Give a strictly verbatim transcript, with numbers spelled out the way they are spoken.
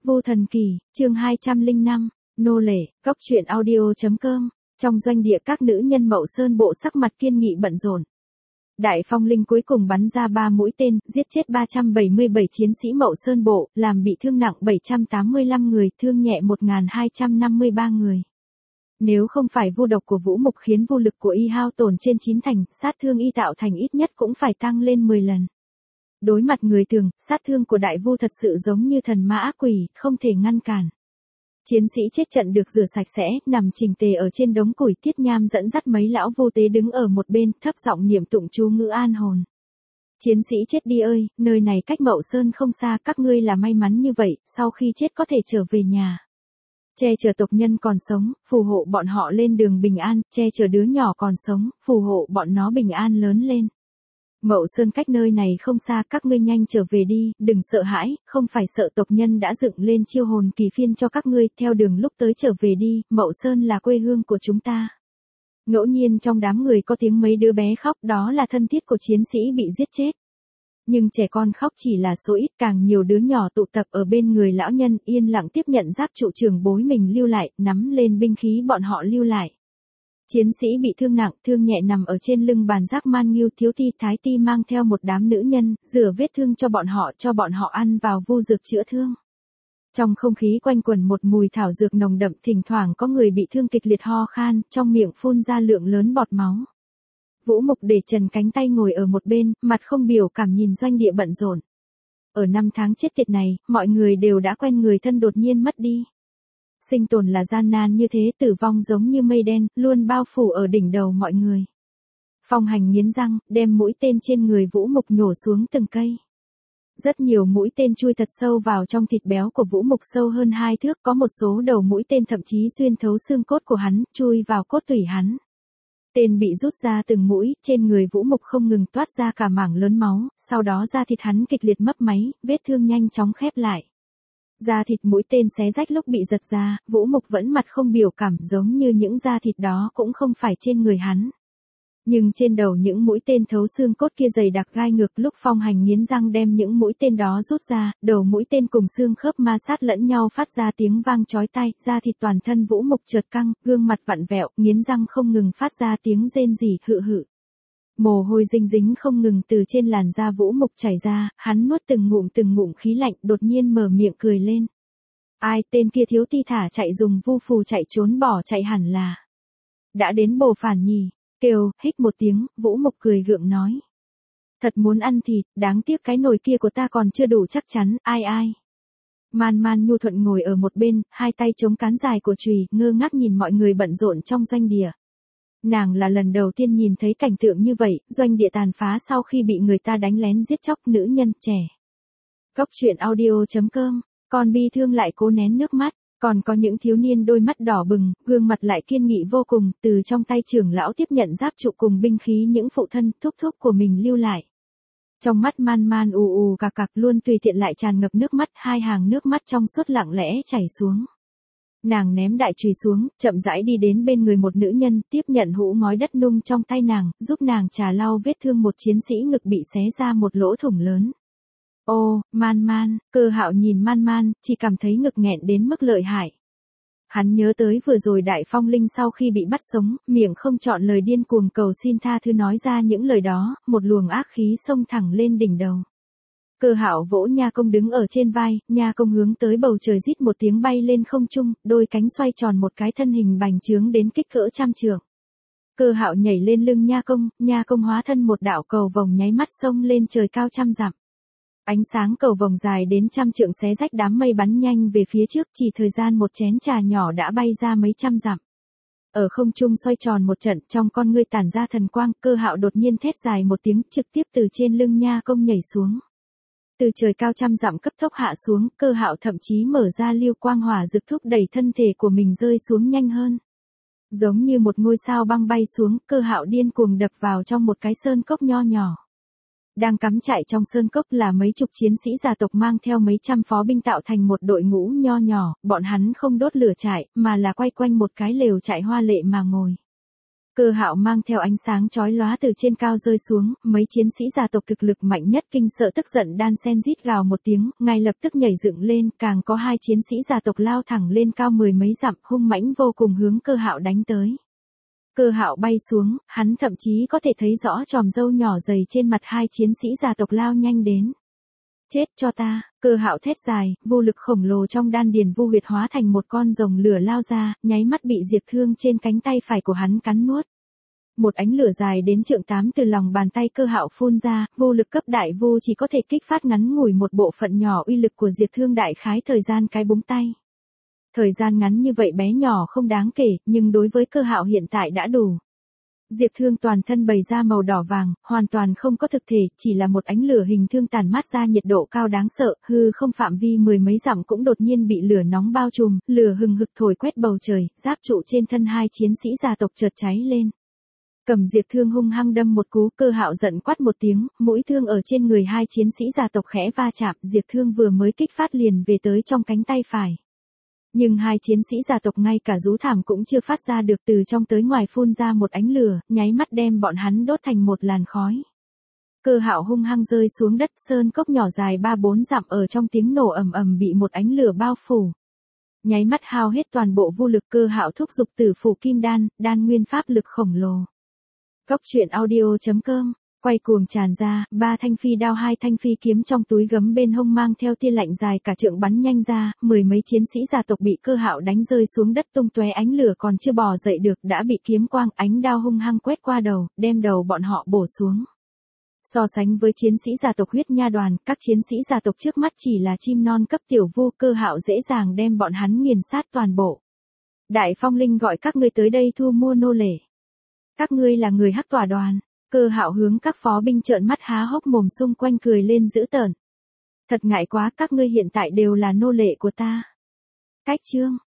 Vô Thần Kỳ, chương hai trăm lẻ năm, nô lệ, góc truyện audio.com, trong doanh địa các nữ nhân Mậu Sơn bộ sắc mặt kiên nghị bận rộn. Đại Phong Linh cuối cùng bắn ra ba mũi tên, giết chết ba trăm bảy mươi bảy chiến sĩ Mậu Sơn bộ, làm bị thương nặng bảy trăm tám mươi lăm người, thương nhẹ một nghìn hai trăm năm mươi ba người. Nếu không phải vu độc của Vũ Mục khiến vu lực của y hao tổn trên chín thành, sát thương y tạo thành ít nhất cũng phải tăng lên mười lần. Đối mặt người thường, sát thương của đại vu thật sự giống như thần ma ác quỷ, không thể ngăn cản. Chiến sĩ chết trận được rửa sạch sẽ, nằm chỉnh tề ở trên đống củi. Tiết Nham dẫn dắt mấy lão vô tế đứng ở một bên, thấp giọng niệm tụng chú ngữ an hồn. Chiến sĩ chết đi ơi, nơi này cách Mậu Sơn không xa, các ngươi là may mắn như vậy, sau khi chết có thể trở về nhà. Che chở tộc nhân còn sống, phù hộ bọn họ lên đường bình an, che chở đứa nhỏ còn sống, phù hộ bọn nó bình an lớn lên. Mậu Sơn cách nơi này không xa, các ngươi nhanh trở về đi, đừng sợ hãi, không phải sợ tộc nhân đã dựng lên chiêu hồn kỳ phiên cho các ngươi, theo đường lúc tới trở về đi, Mậu Sơn là quê hương của chúng ta. Ngẫu nhiên trong đám người có tiếng mấy đứa bé khóc, đó là thân thiết của chiến sĩ bị giết chết. Nhưng trẻ con khóc chỉ là số ít, càng nhiều đứa nhỏ tụ tập ở bên người lão nhân, yên lặng tiếp nhận giáp trụ trưởng bối mình lưu lại, nắm lên binh khí bọn họ lưu lại. Chiến sĩ bị thương nặng, thương nhẹ nằm ở trên lưng bàn giác Man Nghiêu. Thiếu Ti Thái Ti mang theo một đám nữ nhân, rửa vết thương cho bọn họ, cho bọn họ ăn vào vu dược chữa thương. Trong không khí quanh quẩn một mùi thảo dược nồng đậm, thỉnh thoảng có người bị thương kịch liệt ho khan, trong miệng phun ra lượng lớn bọt máu. Vũ Mục để trần cánh tay ngồi ở một bên, mặt không biểu cảm nhìn doanh địa bận rộn. Ở năm tháng chết tiệt này, mọi người đều đã quen người thân đột nhiên mất đi. Sinh tồn là gian nan như thế, tử vong giống như mây đen, luôn bao phủ ở đỉnh đầu mọi người. Phong Hành nghiến răng, đem mũi tên trên người Vũ Mục nhổ xuống từng cây. Rất nhiều mũi tên chui thật sâu vào trong thịt béo của Vũ Mục, sâu hơn hai thước, có một số đầu mũi tên thậm chí xuyên thấu xương cốt của hắn, chui vào cốt tủy hắn. Tên bị rút ra từng mũi, trên người Vũ Mục không ngừng toát ra cả mảng lớn máu, sau đó da thịt hắn kịch liệt mấp máy, vết thương nhanh chóng khép lại. Da thịt mũi tên xé rách lúc bị giật ra, Vũ Mục vẫn mặt không biểu cảm, giống như những da thịt đó cũng không phải trên người hắn. Nhưng trên đầu những mũi tên thấu xương cốt kia dày đặc gai ngược. Lúc Phong Hành nghiến răng đem những mũi tên đó rút ra, đầu mũi tên cùng xương khớp ma sát lẫn nhau phát ra tiếng vang chói tai, da thịt toàn thân Vũ Mục chợt căng, gương mặt vặn vẹo, nghiến răng không ngừng phát ra tiếng rên rỉ hự hự. Mồ hôi dinh dính không ngừng từ trên làn da Vũ Mục chảy ra, hắn nuốt từng ngụm từng ngụm khí lạnh, đột nhiên mở miệng cười lên. Ai, tên kia Thiếu Ti thả chạy dùng vu phù chạy trốn bỏ chạy hẳn là đã đến Bồ Phản nhỉ. Kêu, hích một tiếng, Vũ Mục cười gượng nói. Thật muốn ăn thịt, đáng tiếc cái nồi kia của ta còn chưa đủ chắc chắn, ai ai. Man Man nhu thuận ngồi ở một bên, hai tay chống cán dài của chùy, ngơ ngác nhìn mọi người bận rộn trong doanh địa. Nàng là lần đầu tiên nhìn thấy cảnh tượng như vậy, doanh địa tàn phá sau khi bị người ta đánh lén giết chóc nữ nhân, trẻ. Góc truyện audio.com, còn bi thương lại cố nén nước mắt. Còn có những thiếu niên đôi mắt đỏ bừng, gương mặt lại kiên nghị vô cùng, từ trong tay trưởng lão tiếp nhận giáp trụ cùng binh khí những phụ thân, thúc thúc của mình lưu lại. Trong mắt Man Man ù ù cạc cạc, luôn tùy tiện lại tràn ngập nước mắt, hai hàng nước mắt trong suốt lặng lẽ chảy xuống. Nàng ném đại chùy xuống, chậm rãi đi đến bên người một nữ nhân, tiếp nhận hũ ngói đất nung trong tay nàng, giúp nàng trà lau vết thương một chiến sĩ ngực bị xé ra một lỗ thủng lớn. Ô, Man Man, Cơ Hạo nhìn Man Man, chỉ cảm thấy ngực nghẹn đến mức lợi hại. Hắn nhớ tới vừa rồi Đại Phong Linh sau khi bị bắt sống, miệng không chọn lời điên cuồng cầu xin tha thứ nói ra những lời đó, một luồng ác khí xông thẳng lên đỉnh đầu. Cơ Hạo vỗ Nha Công đứng ở trên vai, Nha Công hướng tới bầu trời rít một tiếng bay lên không trung, đôi cánh xoay tròn một cái, thân hình bành trướng đến kích cỡ trăm trượng. Cơ Hạo nhảy lên lưng Nha Công, Nha Công hóa thân một đạo cầu vồng nháy mắt xông lên trời cao trăm dặm. Ánh sáng cầu vồng dài đến trăm trượng xé rách đám mây bắn nhanh về phía trước, chỉ thời gian một chén trà nhỏ đã bay ra mấy trăm dặm. Ở không trung xoay tròn một trận, trong con ngươi tản ra thần quang, Cơ Hạo đột nhiên thét dài một tiếng, trực tiếp từ trên lưng Nha Công nhảy xuống. Từ trời cao trăm dặm cấp tốc hạ xuống, Cơ Hạo thậm chí mở ra lưu quang hỏa dược thúc đẩy thân thể của mình rơi xuống nhanh hơn. Giống như một ngôi sao băng bay xuống, Cơ Hạo điên cuồng đập vào trong một cái sơn cốc nho nhỏ. Đang cắm trại trong sơn cốc là mấy chục chiến sĩ gia tộc mang theo mấy trăm phó binh tạo thành một đội ngũ nho nhỏ, bọn hắn không đốt lửa trại, mà là quay quanh một cái lều trại hoa lệ mà ngồi. Cơ Hạo mang theo ánh sáng chói lóa từ trên cao rơi xuống, mấy chiến sĩ gia tộc thực lực mạnh nhất kinh sợ tức giận đan sen rít gào một tiếng, ngay lập tức nhảy dựng lên, càng có hai chiến sĩ gia tộc lao thẳng lên cao mười mấy dặm, hung mãnh vô cùng hướng Cơ Hạo đánh tới. Cơ Hạo bay xuống, hắn thậm chí có thể thấy rõ chòm râu nhỏ dày trên mặt hai chiến sĩ gia tộc lao nhanh đến. Chết cho ta, Cơ Hạo thét dài, vô lực khổng lồ trong đan điền vu huyệt hóa thành một con rồng lửa lao ra, nháy mắt bị diệt thương trên cánh tay phải của hắn cắn nuốt. Một ánh lửa dài đến trượng tám từ lòng bàn tay Cơ Hạo phun ra, vô lực cấp đại vu chỉ có thể kích phát ngắn ngủi một bộ phận nhỏ uy lực của diệt thương đại khái thời gian cái búng tay. Thời gian ngắn như vậy bé nhỏ không đáng kể, nhưng đối với Cơ Hạo hiện tại đã đủ. Diệt thương toàn thân bày ra màu đỏ vàng, hoàn toàn không có thực thể, chỉ là một ánh lửa hình thương tàn mát ra nhiệt độ cao đáng sợ, hư không phạm vi mười mấy dặm cũng đột nhiên bị lửa nóng bao trùm, lửa hừng hực thổi quét bầu trời, giáp trụ trên thân hai chiến sĩ gia tộc chợt cháy lên. Cầm diệt thương hung hăng đâm một cú, Cơ Hạo giận quát một tiếng, mũi thương ở trên người hai chiến sĩ gia tộc khẽ va chạm, diệt thương vừa mới kích phát liền về tới trong cánh tay phải. Nhưng hai chiến sĩ gia tộc ngay cả rú thảm cũng chưa phát ra được, từ trong tới ngoài phun ra một ánh lửa, nháy mắt đem bọn hắn đốt thành một làn khói. Cơ Hạo hung hăng rơi xuống đất, sơn cốc nhỏ dài ba bốn dặm ở trong tiếng nổ ầm ầm bị một ánh lửa bao phủ. Nháy mắt hao hết toàn bộ vô lực, Cơ Hạo thúc giục Tử Phủ Kim Đan, đan nguyên pháp lực khổng lồ. Góc truyện audio chấm com quay cuồng tràn ra, ba thanh phi đao hai thanh phi kiếm trong túi gấm bên hông mang theo tia lạnh dài cả trượng bắn nhanh ra, mười mấy chiến sĩ gia tộc bị Cơ Hạo đánh rơi xuống đất tung tóe, ánh lửa còn chưa bò dậy được đã bị kiếm quang ánh đao hung hăng quét qua đầu, đem đầu bọn họ bổ xuống. So sánh với chiến sĩ gia tộc huyết nha đoàn, các chiến sĩ gia tộc trước mắt chỉ là chim non cấp tiểu vu, Cơ Hạo dễ dàng đem bọn hắn nghiền sát toàn bộ. Đại Phong Linh gọi các ngươi tới đây thu mua nô lệ. Các ngươi là người Hắc Tỏa đoàn. Cơ Hạo hướng các phó binh trợn mắt há hốc mồm xung quanh cười lên dữ tợn. Thật ngại quá, các ngươi hiện tại đều là nô lệ của ta. Cách chương